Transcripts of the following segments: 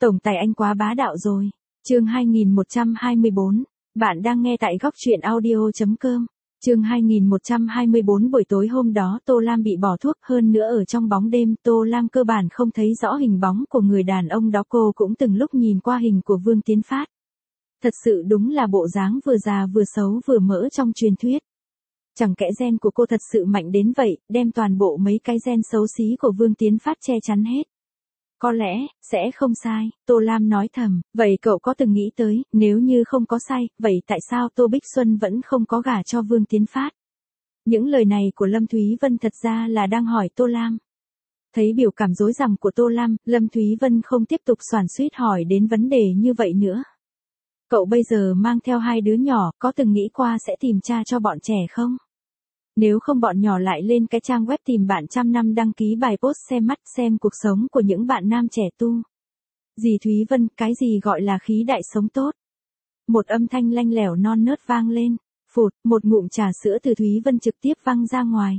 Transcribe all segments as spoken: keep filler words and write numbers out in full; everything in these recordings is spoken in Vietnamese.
Tổng tài anh quá bá đạo rồi. Chương hai nghìn một trăm hai mươi bốn. Bạn đang nghe tại góc truyện audio chấm com. Chương hai nghìn một trăm hai mươi bốn. Buổi tối hôm đó Tô Lam bị bỏ thuốc, hơn nữa ở trong bóng đêm Tô Lam cơ bản không thấy rõ hình bóng của người đàn ông đó. Cô cũng từng lúc nhìn qua hình của Vương Tiến Phát. Thật sự đúng là bộ dáng vừa già vừa xấu vừa mỡ trong truyền thuyết. Chẳng kẽ gen của cô thật sự mạnh đến vậy, đem toàn bộ mấy cái gen xấu xí của Vương Tiến Phát che chắn hết. Có lẽ, sẽ không sai, Tô Lam nói thầm, vậy cậu có từng nghĩ tới, nếu như không có sai, vậy tại sao Tô Bích Xuân vẫn không có gả cho Vương Tiến Phát? Những lời này của Lâm Thúy Vân thật ra là đang hỏi Tô Lam. Thấy biểu cảm rối rắm của Tô Lam, Lâm Thúy Vân không tiếp tục xoắn xuýt hỏi đến vấn đề như vậy nữa. Cậu bây giờ mang theo hai đứa nhỏ, có từng nghĩ qua sẽ tìm cha cho bọn trẻ không? Nếu không bọn nhỏ lại lên cái trang web tìm bạn trăm năm đăng ký bài post xem mắt xem cuộc sống của những bạn nam trẻ tu. Dì Thúy Vân, cái gì gọi là khí đại sống tốt? Một âm thanh lanh lẻo non nớt vang lên, phụt, một ngụm trà sữa từ Thúy Vân trực tiếp văng ra ngoài.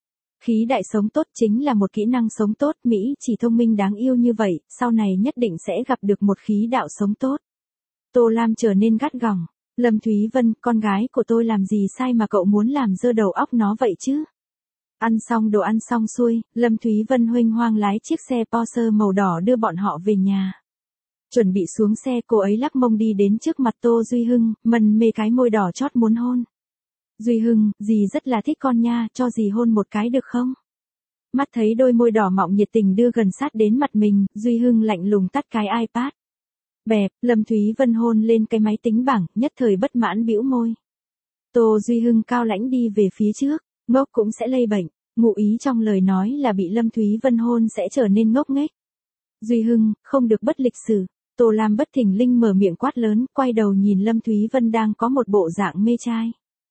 Khí đại sống tốt chính là một kỹ năng sống tốt, Mỹ chỉ thông minh đáng yêu như vậy, sau này nhất định sẽ gặp được một khí đạo sống tốt. Tô Lam trở nên gắt gỏng. Lâm Thúy Vân, con gái của tôi làm gì sai mà cậu muốn làm dơ đầu óc nó vậy chứ? Ăn xong đồ ăn xong xuôi, Lâm Thúy Vân huênh hoang lái chiếc xe Porsche màu đỏ đưa bọn họ về nhà. Chuẩn bị xuống xe, cô ấy lắc mông đi đến trước mặt Tô Duy Hưng, mân mê cái môi đỏ chót muốn hôn. Duy Hưng, dì rất là thích con nha, cho dì hôn một cái được không? Mắt thấy đôi môi đỏ mọng nhiệt tình đưa gần sát đến mặt mình, Duy Hưng lạnh lùng tắt cái iPad. Bẹp, Lâm Thúy Vân hôn lên cái máy tính bảng, nhất thời bất mãn bĩu môi. Tô Duy Hưng cao lãnh đi về phía trước, ngốc cũng sẽ lây bệnh, ngụ ý trong lời nói là bị Lâm Thúy Vân hôn sẽ trở nên ngốc nghếch. Duy Hưng, không được bất lịch sự. Tô Lam bất thình lình mở miệng quát lớn, quay đầu nhìn Lâm Thúy Vân đang có một bộ dạng mê trai.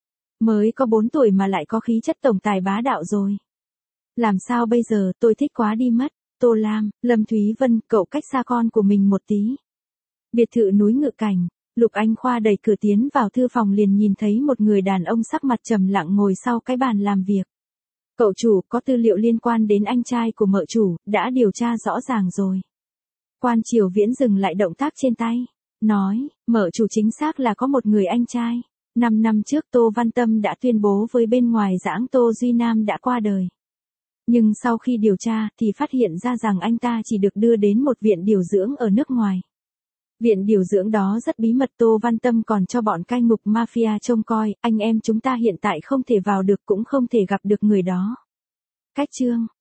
Mới có bốn tuổi mà lại có khí chất tổng tài bá đạo rồi. Làm sao bây giờ, tôi thích quá đi mất. Tô Lam, Lâm Thúy Vân, cậu cách xa con của mình một tí. Biệt thự núi Ngự Cảnh, Lục Anh Khoa đẩy cửa tiến vào thư phòng liền nhìn thấy một người đàn ông sắc mặt trầm lặng ngồi sau cái bàn làm việc. Cậu chủ, có tư liệu liên quan đến anh trai của mợ chủ, đã điều tra rõ ràng rồi. Quan Triều Viễn dừng lại động tác trên tay, nói, mợ chủ chính xác là có một người anh trai. Năm năm trước Tô Văn Tâm đã tuyên bố với bên ngoài giảng Tô Duy Nam đã qua đời. Nhưng sau khi điều tra thì phát hiện ra rằng anh ta chỉ được đưa đến một viện điều dưỡng ở nước ngoài. Viện điều dưỡng đó rất bí mật, Tô Văn Tâm còn cho bọn cai ngục mafia trông coi, anh em chúng ta hiện tại không thể vào được cũng không thể gặp được người đó. Cách chương,